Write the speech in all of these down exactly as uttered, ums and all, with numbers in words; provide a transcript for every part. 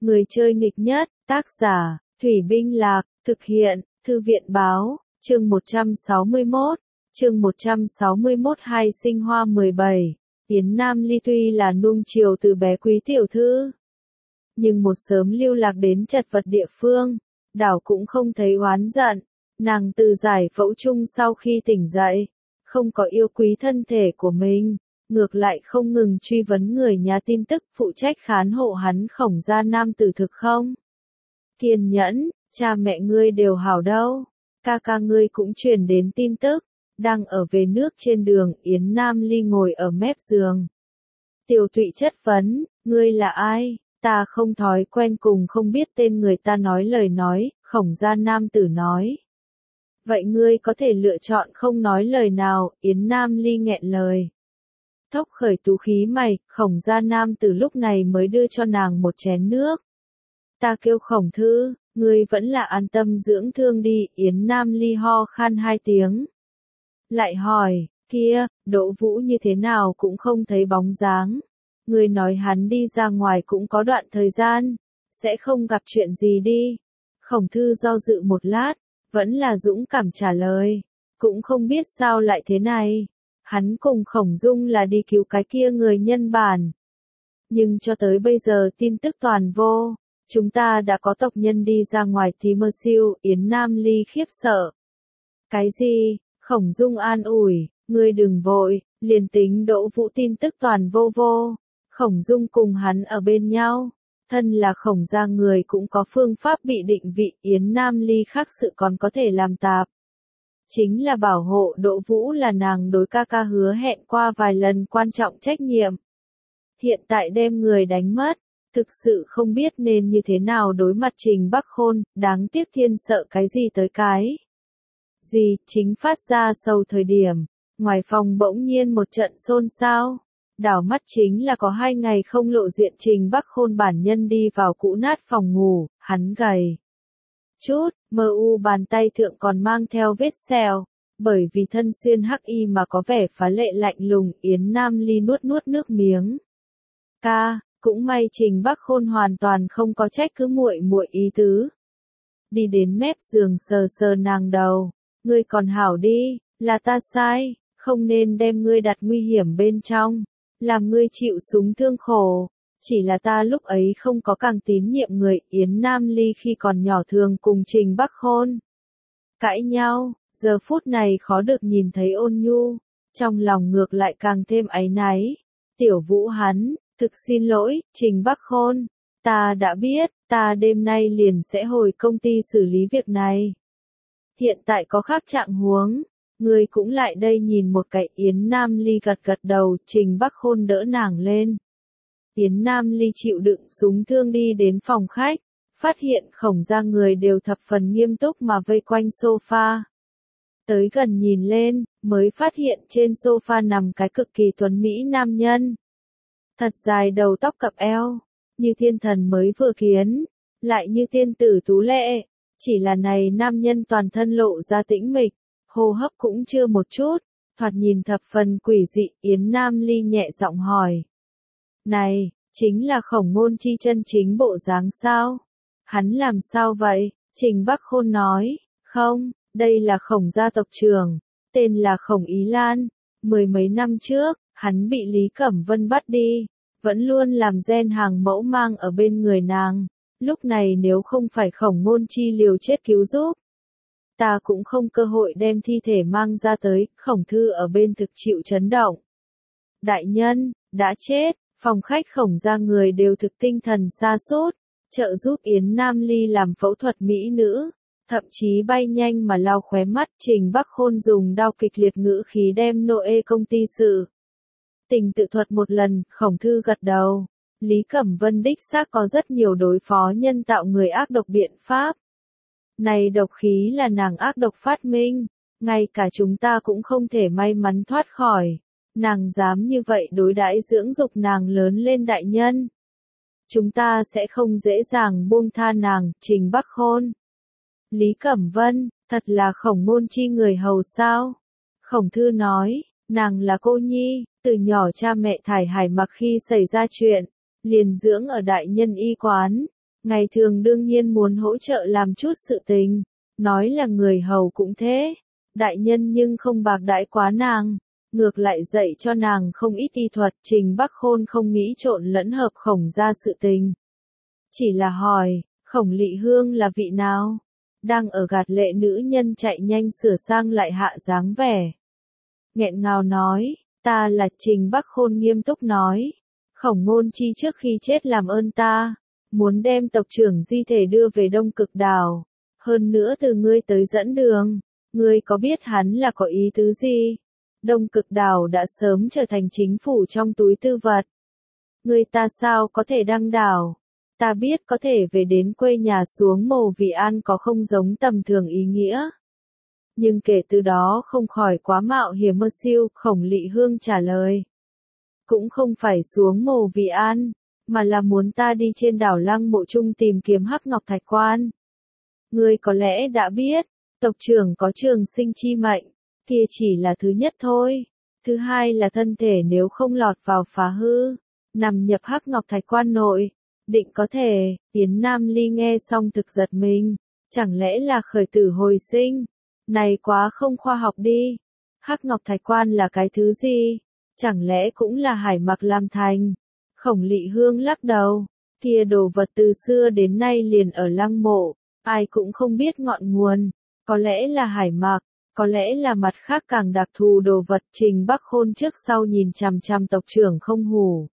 Người chơi nghịch nhất, tác giả, Thủy Binh Lạc, thực hiện, Thư viện Báo, chương một trăm sáu mươi mốt, chương một trăm sáu mươi mốt Hai sinh hoa mười bảy, Yến Nam Ly tuy là nuông chiều từ bé quý tiểu thư, nhưng một sớm lưu lạc đến chật vật địa phương, đảo cũng không thấy oán giận, nàng từ giải phẫu chung sau khi tỉnh dậy, không có yêu quý thân thể của mình. Ngược lại không ngừng truy vấn người nhà tin tức phụ trách khán hộ hắn Khổng gia nam tử thực không? Kiên nhẫn, cha mẹ ngươi đều hảo đâu, ca ca ngươi cũng truyền đến tin tức, đang ở về nước trên đường. Yến Nam Ly ngồi ở mép giường. Tiểu Tụy chất vấn, ngươi là ai? Ta không thói quen cùng không biết tên người ta nói lời nói, Khổng gia nam tử nói. Vậy ngươi có thể lựa chọn không nói lời nào. Yến Nam Ly nghẹn lời. Thốc khởi tú khí mày, Khổng gia nam từ lúc này mới đưa cho nàng một chén nước. Ta kêu Khổng thư, ngươi vẫn là an tâm dưỡng thương đi. Yến Nam Ly ho khan hai tiếng. Lại hỏi, kia, Đỗ Vũ như thế nào cũng không thấy bóng dáng. Ngươi nói hắn đi ra ngoài cũng có đoạn thời gian, sẽ không gặp chuyện gì đi. Khổng thư do dự một lát, vẫn là dũng cảm trả lời. Cũng không biết sao lại thế này. Hắn cùng Khổng Dung là đi cứu cái kia người nhân bản. Nhưng cho tới bây giờ tin tức toàn vô. Chúng ta đã có tộc nhân đi ra ngoài thì mơ siêu. Yến Nam Ly khiếp sợ. Cái gì? Khổng Dung an ủi, ngươi đừng vội, liền tính Đỗ Vũ tin tức toàn vô vô. Khổng Dung cùng hắn ở bên nhau. Thân là Khổng gia người cũng có phương pháp bị định vị. Yến Nam Ly khác sự còn có thể làm tạp. Chính là bảo hộ Đỗ Vũ là nàng đối ca ca hứa hẹn qua vài lần quan trọng trách nhiệm. Hiện tại đem người đánh mất, thực sự không biết nên như thế nào đối mặt Trình Bắc Khôn, đáng tiếc thiên sợ cái gì tới cái. Gì, chính phát ra sầu thời điểm, ngoài phòng bỗng nhiên một trận xôn xao. Đảo mắt chính là có hai ngày không lộ diện Trình Bắc Khôn bản nhân đi vào cũ nát phòng ngủ, hắn gầy chút, mờ u bàn tay thượng còn mang theo vết sẹo, bởi vì thân xuyên hắc y mà có vẻ phá lệ lạnh lùng. Yến Nam Ly nuốt nuốt nước miếng. Ca, cũng may Trình Bắc Khôn hoàn toàn không có trách cứ muội muội ý tứ. Đi đến mép giường sờ sờ nàng đầu, ngươi còn hảo đi, là ta sai, không nên đem ngươi đặt nguy hiểm bên trong, làm ngươi chịu súng thương khổ. Chỉ là ta lúc ấy không có càng tín nhiệm người. Yến Nam Ly khi còn nhỏ thường cùng Trình Bắc Khôn cãi nhau, giờ phút này khó được nhìn thấy ôn nhu, trong lòng ngược lại càng thêm áy náy. Tiểu Vũ hắn, thực xin lỗi, Trình Bắc Khôn, ta đã biết, ta đêm nay liền sẽ hồi công ty xử lý việc này. Hiện tại có khác trạng huống, ngươi cũng lại đây nhìn một cái. Yến Nam Ly gật gật đầu. Trình Bắc Khôn đỡ nàng lên. Yến Nam Ly chịu đựng súng thương đi đến phòng khách, phát hiện Khổng gia người đều thập phần nghiêm túc mà vây quanh sofa. Tới gần nhìn lên, mới phát hiện trên sofa nằm cái cực kỳ tuấn mỹ nam nhân. Thật dài đầu tóc cặp eo, như thiên thần mới vừa kiến, lại như tiên tử tú lệ. Chỉ là này nam nhân toàn thân lộ ra tĩnh mịch, hô hấp cũng chưa một chút, thoạt nhìn thập phần quỷ dị. Yến Nam Ly nhẹ giọng hỏi. Này, chính là Khổng Ngôn Chi chân chính bộ dáng sao? Hắn làm sao vậy? Trình Bắc Khôn nói, không, đây là Khổng gia tộc trưởng, tên là Khổng Ý Lan. Mười mấy năm trước, hắn bị Lý Cẩm Vân bắt đi, vẫn luôn làm gen hàng mẫu mang ở bên người nàng. Lúc này nếu không phải Khổng Ngôn Chi liều chết cứu giúp, ta cũng không cơ hội đem thi thể mang ra tới. Khổng thư ở bên thực chịu chấn động. Đại nhân, đã chết. Phòng khách Khổng gia người đều thực tinh thần sa sút, trợ giúp Yến Nam Ly làm phẫu thuật mỹ nữ, thậm chí bay nhanh mà lau khóe mắt. Trình Bắc Khôn dùng đao kịch liệt ngữ khí đem Noe công ty sự tình tự thuật một lần. Khổng thư gật đầu. Lý Cẩm Vân đích xác có rất nhiều đối phó nhân tạo người ác độc biện pháp. Này độc khí là nàng ác độc phát minh, ngay cả chúng ta cũng không thể may mắn thoát khỏi. Nàng dám như vậy đối đãi dưỡng dục nàng lớn lên đại nhân. Chúng ta sẽ không dễ dàng buông tha nàng. Trình Bắc Khôn. Lý Cẩm Vân, thật là Khổng Ngôn Chi người hầu sao? Khổng thư nói, nàng là cô nhi, từ nhỏ cha mẹ thải hải mặc khi xảy ra chuyện, liền dưỡng ở đại nhân y quán. Ngày thường đương nhiên muốn hỗ trợ làm chút sự tình, nói là người hầu cũng thế. Đại nhân nhưng không bạc đãi quá nàng, ngược lại dạy cho nàng không ít y thuật. Trình Bắc Khôn không nghĩ trộn lẫn hợp Khổng gia sự tình. Chỉ là hỏi, Khổng Lị Hương là vị nào? Đang ở gạt lệ nữ nhân chạy nhanh sửa sang lại hạ dáng vẻ. Nghẹn ngào nói, ta là Trình Bắc Khôn nghiêm túc nói. Khổng Ngôn Chi trước khi chết làm ơn ta, muốn đem tộc trưởng di thể đưa về Đông Cực Đảo. Hơn nữa từ ngươi tới dẫn đường, ngươi có biết hắn là có ý tứ gì? Đông Cực Đảo đã sớm trở thành chính phủ trong túi tư vật. Ngươi ta sao có thể đăng đảo? Ta biết có thể về đến quê nhà xuống Mồ Vị An có không giống tầm thường ý nghĩa. Nhưng kể từ đó không khỏi quá mạo hiểm mơ siêu, Khổng Lị Hương trả lời. Cũng không phải xuống Mồ Vị An, mà là muốn ta đi trên đảo Lăng Mộ Trung tìm kiếm Hắc Ngọc Thạch Quan. Ngươi có lẽ đã biết, tộc trưởng có trường sinh chi mệnh, kia chỉ là thứ nhất thôi. Thứ hai là thân thể nếu không lọt vào phá hư, nằm nhập Hắc Ngọc Thạch Quan nội, định có thể. Yến Nam Ly nghe xong thực giật mình, chẳng lẽ là khởi tử hồi sinh? Này quá không khoa học đi. Hắc Ngọc Thạch Quan là cái thứ gì? Chẳng lẽ cũng là hải mặc làm thành? Khổng Lị Hương lắc đầu, kia đồ vật từ xưa đến nay liền ở lăng mộ, ai cũng không biết ngọn nguồn, có lẽ là hải mặc, có lẽ là mặt khác càng đặc thù đồ vật. Trình Bắc Khôn trước sau nhìn chằm chằm tộc trưởng không hù.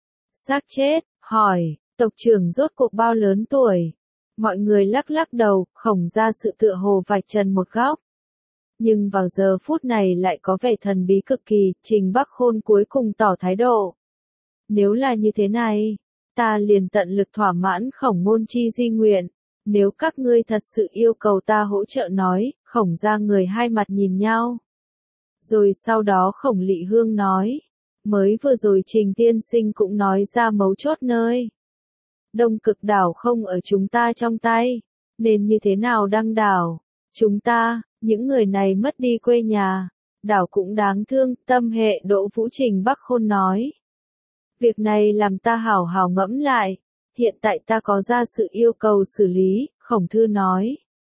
Xác chết, hỏi, tộc trưởng rốt cuộc bao lớn tuổi? Mọi người lắc lắc đầu, Khổng ra sự tựa hồ vạch trần một góc. Nhưng vào giờ phút này lại có vẻ thần bí cực kỳ. Trình Bắc Khôn cuối cùng tỏ thái độ. Nếu là như thế này, ta liền tận lực thỏa mãn Khổng Ngôn Chi di nguyện. Nếu các ngươi thật sự yêu cầu ta hỗ trợ nói. Khổng ra người hai mặt nhìn nhau. Rồi sau đó Khổng Lị Hương nói. Mới vừa rồi Trình tiên sinh cũng nói ra mấu chốt nơi. Đông Cực Đảo không ở chúng ta trong tay, nên như thế nào đăng đảo? Chúng ta, những người này mất đi quê nhà, đảo cũng đáng thương. Tâm hệ Đỗ Vũ. Trình Bắc Khôn nói. Việc này làm ta hảo hảo ngẫm lại, hiện tại ta có ra sự yêu cầu xử lý. Khổng Thư nói.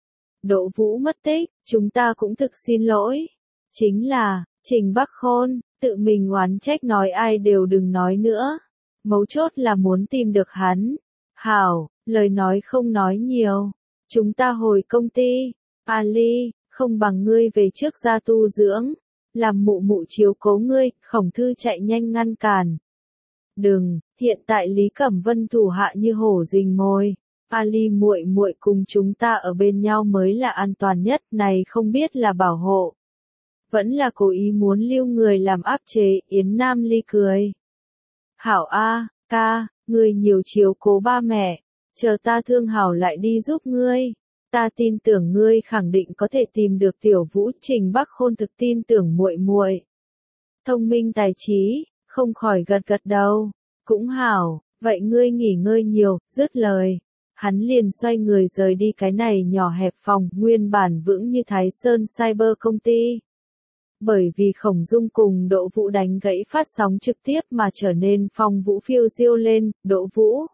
Đỗ Vũ mất tích, chúng ta cũng thực xin lỗi. Chính là, Trình Bắc Khôn, tự mình oán trách nói ai đều đừng nói nữa. Mấu chốt là muốn tìm được hắn. Hảo, lời nói không nói nhiều. Chúng ta hồi công ty. Ali, không bằng ngươi về trước ra tu dưỡng. Làm mụ mụ chiếu cố ngươi. Khổng Thư chạy nhanh ngăn cản. Đừng, hiện tại Lý Cẩm Vân thủ hạ như hổ rình mồi. Ali muội muội cùng chúng ta ở bên nhau mới là an toàn nhất. Này không biết là bảo hộ, vẫn là cố ý muốn lưu người làm áp chế. Yến Nam Ly cười. Hảo a, ca, ngươi nhiều chiếu cố ba mẹ, chờ ta thương hảo lại đi giúp ngươi. Ta tin tưởng ngươi khẳng định có thể tìm được Tiểu Vũ. Trình Bắc Khôn thực tin tưởng muội muội. Thông minh tài trí, không khỏi gật gật đầu. Cũng hảo, vậy ngươi nghỉ ngơi nhiều. Dứt lời, hắn liền xoay người rời đi cái này nhỏ hẹp phòng, nguyên bản vững như Thái Sơn Cyber công ty. Bởi vì Khổng Dung cùng Đỗ Vũ đánh gãy phát sóng trực tiếp mà trở nên phong vũ phiêu diêu lên. Đỗ Vũ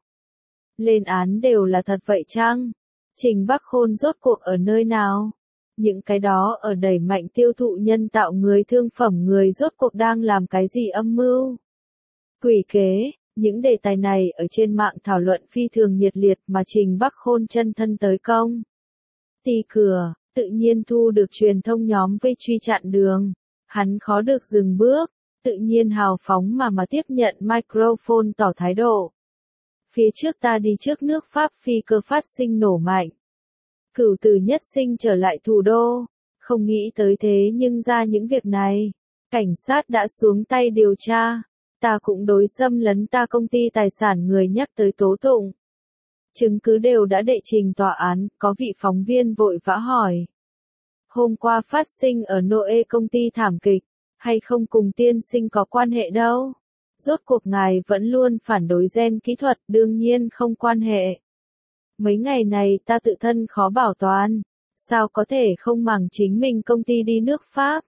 lên án đều là thật vậy chăng? Trình Bắc Khôn rốt cuộc ở nơi nào? Những cái đó ở đẩy mạnh tiêu thụ nhân tạo người thương phẩm người rốt cuộc đang làm cái gì âm mưu? Quỷ kế, những đề tài này ở trên mạng thảo luận phi thường nhiệt liệt mà Trình Bắc Khôn chân thân tới công. Tì cửa, tự nhiên thu được truyền thông nhóm vây truy chặn đường. Hắn khó được dừng bước, tự nhiên hào phóng mà mà tiếp nhận microphone tỏ thái độ. Phía trước ta đi trước nước Pháp phi cơ phát sinh nổ mạnh. Cửu Tử Nhất Sinh trở lại thủ đô, không nghĩ tới thế nhưng ra những việc này. Cảnh sát đã xuống tay điều tra, ta cũng đối xâm lấn ta công ty tài sản người nhắc tới tố tụng. Chứng cứ đều đã đệ trình tòa án, có vị phóng viên vội vã hỏi. Hôm qua phát sinh ở Noe công ty thảm kịch, hay không cùng tiên sinh có quan hệ đâu? Rốt cuộc ngài vẫn luôn phản đối gen kỹ thuật, đương nhiên không quan hệ. Mấy ngày này ta tự thân khó bảo toàn, sao có thể không màng chính mình công ty đi nước Pháp?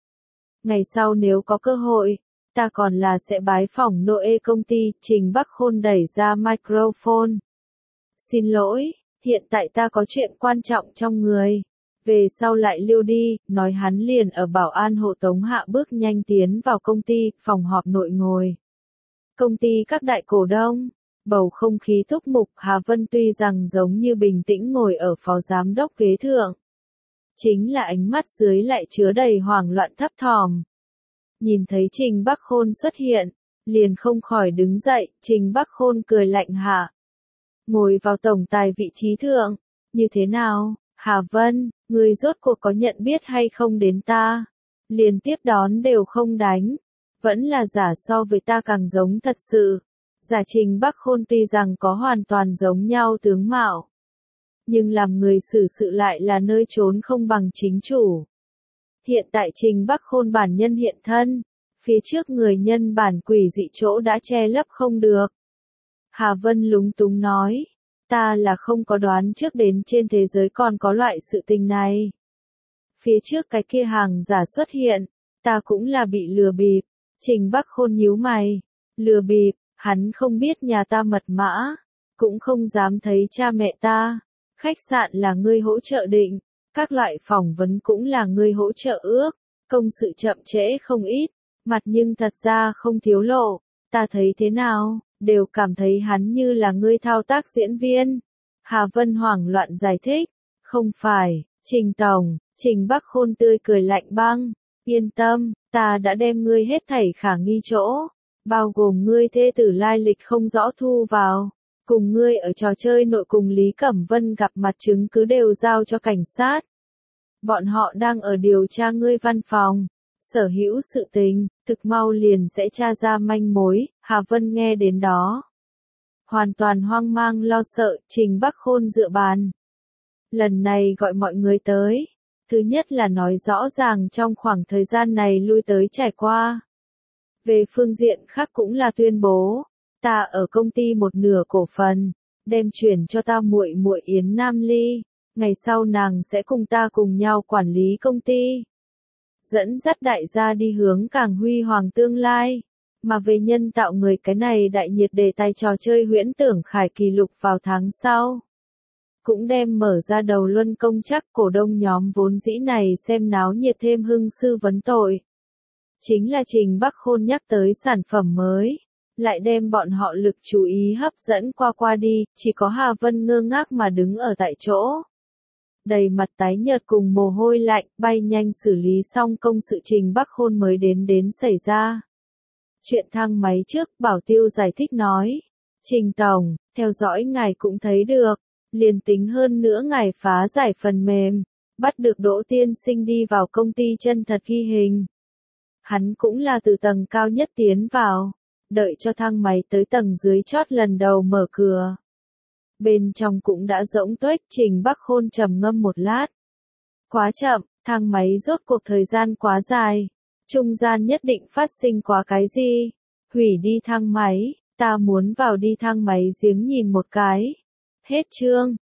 Ngày sau nếu có cơ hội, ta còn là sẽ bái phỏng Noe công ty. Trình Bắc Khôn đẩy ra microphone. Xin lỗi, hiện tại ta có chuyện quan trọng trong người. Về sau lại lưu đi, nói hắn liền ở bảo an hộ tống hạ bước nhanh tiến vào công ty, phòng họp nội ngồi. Công ty các đại cổ đông, bầu không khí túc mục, Hà Vân tuy rằng giống như bình tĩnh ngồi ở phó giám đốc ghế thượng. Chính là ánh mắt dưới lại chứa đầy hoảng loạn thấp thỏm. Nhìn thấy Trình Bắc Khôn xuất hiện, liền không khỏi đứng dậy, Trình Bắc Khôn cười lạnh hạ. Ngồi vào tổng tài vị trí thượng, như thế nào, Hà Vân, người rốt cuộc có nhận biết hay không đến ta? Liền tiếp đón đều không đánh, vẫn là giả so với ta càng giống thật sự. Giả Trình Bắc Khôn tuy rằng có hoàn toàn giống nhau tướng mạo, nhưng làm người xử sự lại là nơi trốn không bằng chính chủ. Hiện tại Trình Bắc Khôn bản nhân hiện thân, phía trước người nhân bản quỷ dị chỗ đã che lấp không được. Hà Vân lúng túng nói, ta là không có đoán trước đến trên thế giới còn có loại sự tình này. Phía trước cái kia hàng giả xuất hiện, ta cũng là bị lừa bịp. Trình Bắc Khôn nhíu mày, lừa bịp, hắn không biết nhà ta mật mã, cũng không dám thấy cha mẹ ta. Khách sạn là ngươi hỗ trợ định, các loại phỏng vấn cũng là ngươi hỗ trợ ước, công sự chậm trễ không ít, mặt nhưng thật ra không thiếu lộ, ta thấy thế nào, đều cảm thấy hắn như là ngươi thao tác diễn viên. Hà Vân hoảng loạn giải thích, không phải, Trình Tổng, Trình Bắc Khôn tươi cười lạnh băng, yên tâm, ta đã đem ngươi hết thảy khả nghi chỗ, bao gồm ngươi thê tử lai lịch không rõ thu vào. Cùng ngươi ở trò chơi nội cùng Lý Cẩm Vân gặp mặt chứng cứ đều giao cho cảnh sát. Bọn họ đang ở điều tra ngươi văn phòng. Sở hữu sự tình, thực mau liền sẽ tra ra manh mối. Hà Vân nghe đến đó, hoàn toàn hoang mang lo sợ. Trình Bắc Khôn dựa bàn. Lần này gọi mọi người tới. Thứ nhất là nói rõ ràng trong khoảng thời gian này lui tới trải qua. Về phương diện khác cũng là tuyên bố. Ta ở công ty một nửa cổ phần, đem chuyển cho ta muội muội Yến Nam Ly, ngày sau nàng sẽ cùng ta cùng nhau quản lý công ty. Dẫn dắt đại gia đi hướng càng huy hoàng tương lai, mà về nhân tạo người cái này đại nhiệt đề tài trò chơi huyễn tưởng khải kỳ lục vào tháng sau. Cũng đem mở ra đầu luân công chắc cổ đông nhóm vốn dĩ này xem náo nhiệt thêm hưng sư vấn tội. Chính là Trình Bắc Khôn nhắc tới sản phẩm mới. Lại đem bọn họ lực chú ý hấp dẫn qua qua đi, chỉ có Hà Vân ngơ ngác mà đứng ở tại chỗ. Đầy mặt tái nhợt cùng mồ hôi lạnh, bay nhanh xử lý xong công sự Trình Bắc Khôn mới đến đến xảy ra. Chuyện thang máy trước, Bảo Tiêu giải thích nói. Trình Tổng, theo dõi ngài cũng thấy được, liền tính hơn nữa ngài phá giải phần mềm, bắt được Đỗ Tiên Sinh đi vào công ty chân thật ghi hình. Hắn cũng là từ tầng cao nhất tiến vào. Đợi cho thang máy tới tầng dưới chót lần đầu mở cửa. Bên trong cũng đã rỗng tuếch. Trình Bắc Khôn trầm ngâm một lát. Quá chậm, thang máy rốt cuộc thời gian quá dài. Trung gian nhất định phát sinh quá cái gì? Hủy đi thang máy, ta muốn vào đi thang máy giếng nhìn một cái. Hết chương.